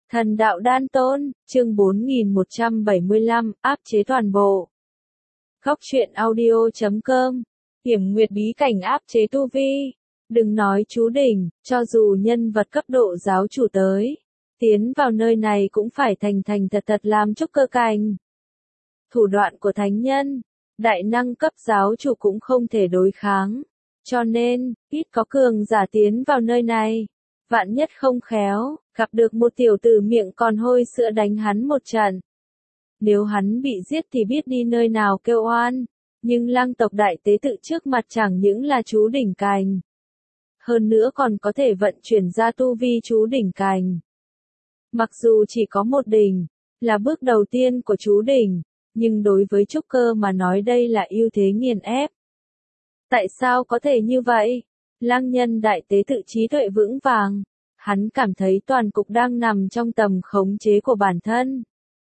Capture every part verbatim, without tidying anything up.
Thần đạo đan tôn, chương bốn nghìn một trăm bảy mươi lăm, áp chế toàn bộ. Góc truyện audio chấm com, Hiểm Nguyệt bí cảnh áp chế tu vi. Đừng nói chú đỉnh, cho dù nhân vật cấp độ giáo chủ tới, tiến vào nơi này cũng phải thành thành thật thật làm trúc cơ cảnh. Thủ đoạn của thánh nhân, đại năng cấp giáo chủ cũng không thể đối kháng. Cho nên, ít có cường giả tiến vào nơi này. Vạn nhất không khéo, gặp được một tiểu tử miệng còn hôi sữa đánh hắn một trận. Nếu hắn bị giết thì biết đi nơi nào kêu oan. Nhưng Lăng tộc đại tế tự trước mặt chẳng những là chú đỉnh cành. Hơn nữa còn có thể vận chuyển ra tu vi chú đỉnh cành. Mặc dù chỉ có một đỉnh, là bước đầu tiên của chú đỉnh, nhưng đối với trúc cơ mà nói đây là ưu thế nghiền ép. Tại sao có thể như vậy? Lăng nhân đại tế tự trí tuệ vững vàng, hắn cảm thấy toàn cục đang nằm trong tầm khống chế của bản thân.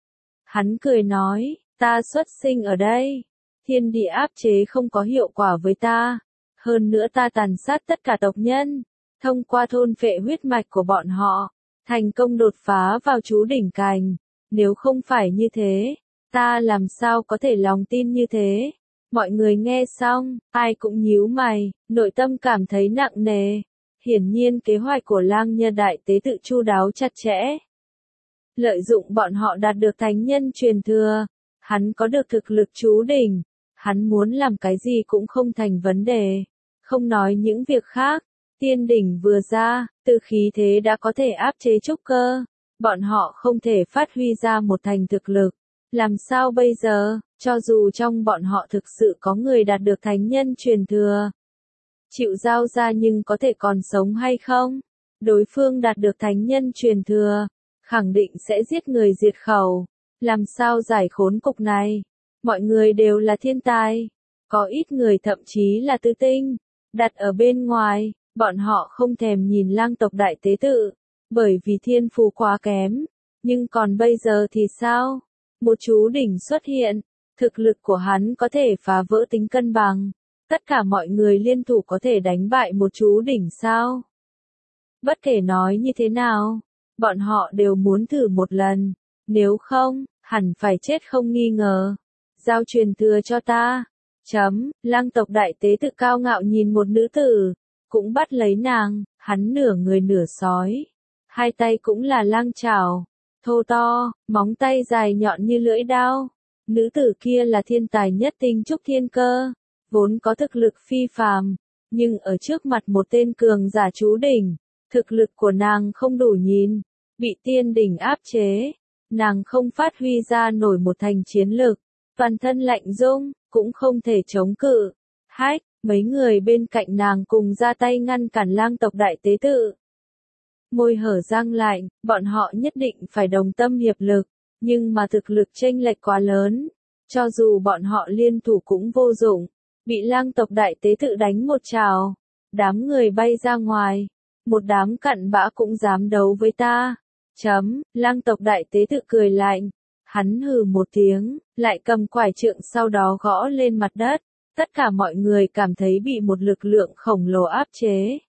Hắn cười nói, ta xuất sinh ở đây, thiên địa áp chế không có hiệu quả với ta, hơn nữa ta tàn sát tất cả tộc nhân, thông qua thôn phệ huyết mạch của bọn họ, thành công đột phá vào chú đỉnh cành, nếu không phải như thế, ta làm sao có thể lòng tin như thế? Mọi người nghe xong, ai cũng nhíu mày, nội tâm cảm thấy nặng nề. Hiển nhiên kế hoạch của Lăng nhân đại tế tự chu đáo chặt chẽ. Lợi dụng bọn họ đạt được thánh nhân truyền thừa, hắn có được thực lực chú đỉnh, hắn muốn làm cái gì cũng không thành vấn đề. Không nói những việc khác, tiên đỉnh vừa ra, từ khí thế đã có thể áp chế trúc cơ. Bọn họ không thể phát huy ra một thành thực lực. Làm sao bây giờ, cho dù trong bọn họ thực sự có người đạt được thánh nhân truyền thừa, chịu giao ra nhưng có thể còn sống hay không? Đối phương đạt được thánh nhân truyền thừa, khẳng định sẽ giết người diệt khẩu. Làm sao giải khốn cục này? Mọi người đều là thiên tài, có ít người thậm chí là tư tinh. Đặt ở bên ngoài, bọn họ không thèm nhìn Lăng tộc đại tế tự, bởi vì thiên phú quá kém. Nhưng còn bây giờ thì sao? Một chú đỉnh xuất hiện, thực lực của hắn có thể phá vỡ tính cân bằng. Tất cả mọi người liên thủ có thể đánh bại một chú đỉnh sao? Bất kể nói như thế nào, bọn họ đều muốn thử một lần, nếu không, hẳn phải chết không nghi ngờ. Giao truyền thừa cho ta. Chấm, Lăng tộc đại tế tự cao ngạo nhìn một nữ tử, cũng bắt lấy nàng, hắn nửa người nửa sói. Hai tay cũng là lang chảo, thô to, móng tay dài nhọn như lưỡi đao. Nữ tử kia là thiên tài nhất tinh trúc thiên cơ, vốn có thực lực phi phàm, nhưng ở trước mặt một tên cường giả chú đỉnh, thực lực của nàng không đủ nhìn, bị tiên đỉnh áp chế, nàng không phát huy ra nổi một thành chiến lực, toàn thân lạnh rung, cũng không thể chống cự. Hách, mấy người bên cạnh nàng cùng ra tay ngăn cản Lăng tộc đại tế tự. Môi hở răng lạnh, bọn họ nhất định phải đồng tâm hiệp lực, nhưng mà thực lực chênh lệch quá lớn, cho dù bọn họ liên thủ cũng vô dụng, bị Lăng tộc đại tế tự đánh một trào, đám người bay ra ngoài, một đám cặn bã cũng dám đấu với ta. Chấm, Lăng tộc đại tế tự cười lạnh, hắn hừ một tiếng, lại cầm quải trượng sau đó gõ lên mặt đất, tất cả mọi người cảm thấy bị một lực lượng khổng lồ áp chế.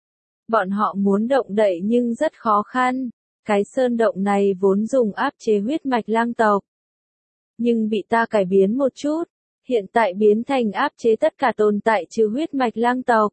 Bọn họ muốn động đậy nhưng rất khó khăn, cái sơn động này vốn dùng áp chế huyết mạch Lăng tộc. Nhưng bị ta cải biến một chút, hiện tại biến thành áp chế tất cả tồn tại trừ huyết mạch Lăng tộc.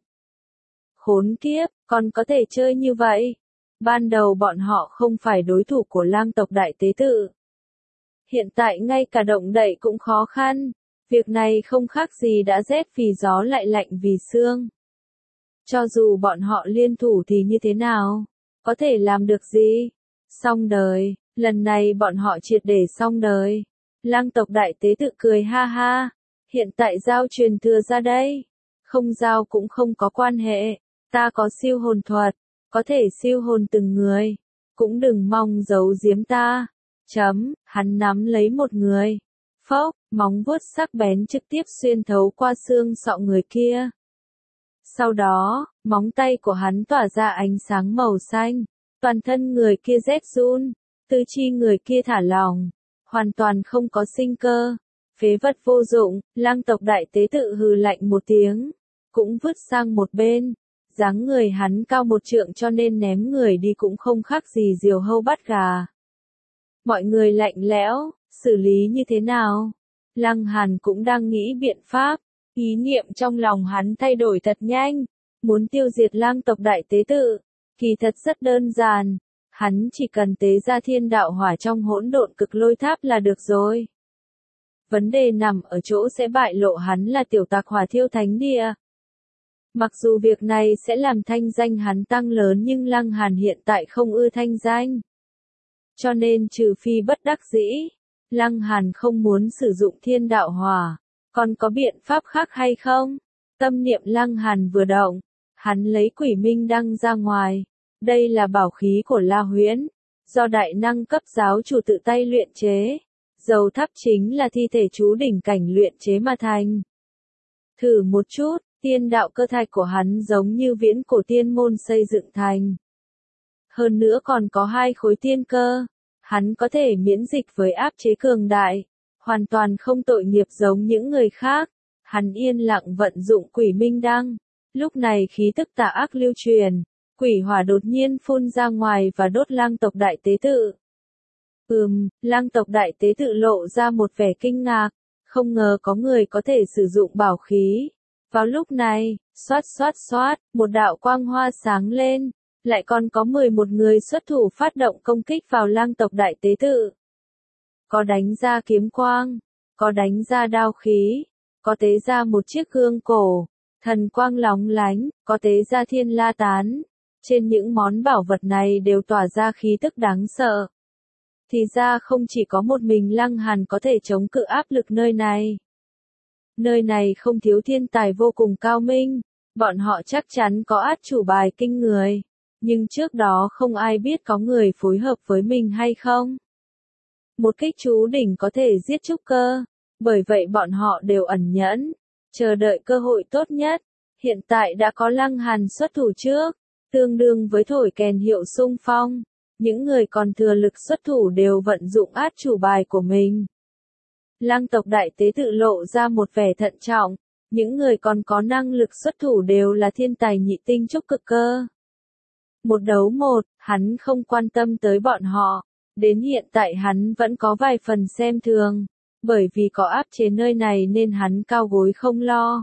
Khốn kiếp, còn có thể chơi như vậy? Ban đầu bọn họ không phải đối thủ của Lăng tộc đại tế tự. Hiện tại ngay cả động đậy cũng khó khăn, việc này không khác gì đã rét vì gió lại lạnh vì sương. Cho dù bọn họ liên thủ thì như thế nào? Có thể làm được gì? Xong đời, lần này bọn họ triệt để xong đời. Lăng tộc đại tế tự cười ha ha, hiện tại giao truyền thừa ra đây. Không giao cũng không có quan hệ, ta có siêu hồn thuật, có thể siêu hồn từng người. Cũng đừng mong giấu giếm ta. Chấm, hắn nắm lấy một người. Phốc, móng vuốt sắc bén trực tiếp xuyên thấu qua xương sọ người kia. Sau đó, móng tay của hắn tỏa ra ánh sáng màu xanh, toàn thân người kia rét run, tứ chi người kia thả lỏng, hoàn toàn không có sinh cơ, phế vật vô dụng. Lăng tộc đại tế tự hừ lạnh một tiếng, cũng vứt sang một bên, Dáng người hắn cao một trượng cho nên ném người đi cũng không khác gì diều hâu bắt gà. Mọi người lạnh lẽo, xử lý như thế nào? Lăng Hàn cũng đang nghĩ biện pháp, ý niệm trong lòng hắn thay đổi thật nhanh, muốn tiêu diệt lang tộc đại tế tự, kỳ thật rất đơn giản, hắn chỉ cần tế ra thiên đạo hỏa trong hỗn độn cực lôi tháp là được rồi. Vấn đề nằm ở chỗ sẽ bại lộ hắn là tiểu tặc hỏa thiêu thánh địa. Mặc dù việc này sẽ làm thanh danh hắn tăng lớn nhưng Lăng Hàn hiện tại không ưa thanh danh. Cho nên trừ phi bất đắc dĩ, Lăng Hàn không muốn sử dụng thiên đạo hỏa. Còn có biện pháp khác hay không? Tâm niệm Lăng Hàn vừa động, hắn lấy quỷ minh đăng ra ngoài. Đây là bảo khí của La Huyễn, do đại năng cấp giáo chủ tự tay luyện chế. Dầu thắp chính là thi thể chú đỉnh cảnh luyện chế mà thành. Thử một chút, tiên đạo cơ thạch của hắn giống như viễn cổ tiên môn xây dựng thành. Hơn nữa còn có hai khối tiên cơ, hắn có thể miễn dịch với áp chế cường đại, hoàn toàn không tội nghiệp giống những người khác. Hắn yên lặng vận dụng quỷ minh đăng, lúc này khí tức tà ác lưu truyền, quỷ hỏa đột nhiên phun ra ngoài và đốt lang tộc đại tế tự. Ừm, lang tộc đại tế tự lộ ra một vẻ kinh ngạc, không ngờ có người có thể sử dụng bảo khí. Vào lúc này, xoát xoát xoát, một đạo quang hoa sáng lên, lại còn có mười một người xuất thủ phát động công kích vào lang tộc đại tế tự. Có đánh ra kiếm quang, có đánh ra đao khí, có tế ra một chiếc gương cổ, thần quang lóng lánh, có tế ra thiên la tán. Trên những món bảo vật này đều tỏa ra khí tức đáng sợ. Thì ra không chỉ có một mình Lăng Hàn có thể chống cự áp lực nơi này. Nơi này không thiếu thiên tài vô cùng cao minh, bọn họ chắc chắn có át chủ bài kinh người. Nhưng trước đó không ai biết có người phối hợp với mình hay không. Một kích chú đỉnh có thể giết trúc cơ, bởi vậy bọn họ đều ẩn nhẫn, chờ đợi cơ hội tốt nhất. Hiện tại đã có Lăng Hàn xuất thủ trước, tương đương với thổi kèn hiệu xung phong. Những người còn thừa lực xuất thủ đều vận dụng át chủ bài của mình. Lang tộc đại tế tự lộ ra một vẻ thận trọng, những người còn có năng lực xuất thủ đều là thiên tài nhị tinh trúc cực cơ. Một đấu một, hắn không quan tâm tới bọn họ, đến hiện tại hắn vẫn có vài phần xem thường, bởi vì có áp chế nơi này nên hắn cao gối không lo.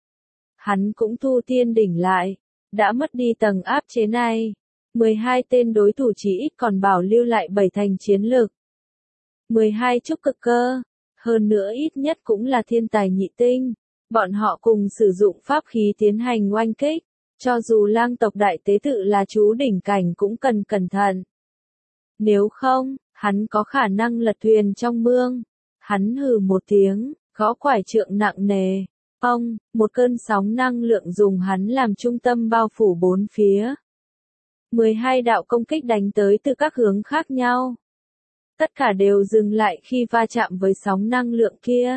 Hắn cũng thu tiên đỉnh lại, đã mất đi tầng áp chế này. mười hai tên đối thủ chỉ ít còn bảo lưu lại bảy thành chiến lực. mười hai trúc cực cơ, hơn nữa ít nhất cũng là thiên tài nhị tinh. Bọn họ cùng sử dụng pháp khí tiến hành oanh kích, cho dù lang tộc đại tế tự là chú đỉnh cảnh cũng cần cẩn thận. Nếu không, hắn có khả năng lật thuyền trong mương. Hắn hừ một tiếng, gõ quải trượng nặng nề. Ông, một cơn sóng năng lượng dùng hắn làm trung tâm bao phủ bốn phía. mười hai đạo công kích đánh tới từ các hướng khác nhau. Tất cả đều dừng lại khi va chạm với sóng năng lượng kia.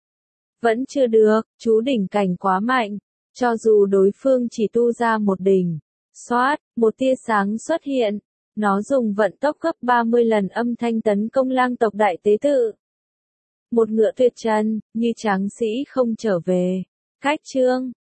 Vẫn chưa được, chú đỉnh cảnh quá mạnh. Cho dù đối phương chỉ tu ra một đỉnh, xoát, một tia sáng xuất hiện. Nó dùng vận tốc gấp ba mươi lần âm thanh tấn công lang tộc đại tế tự. Một ngựa tuyệt trần, như tráng sĩ không trở về. Cách chương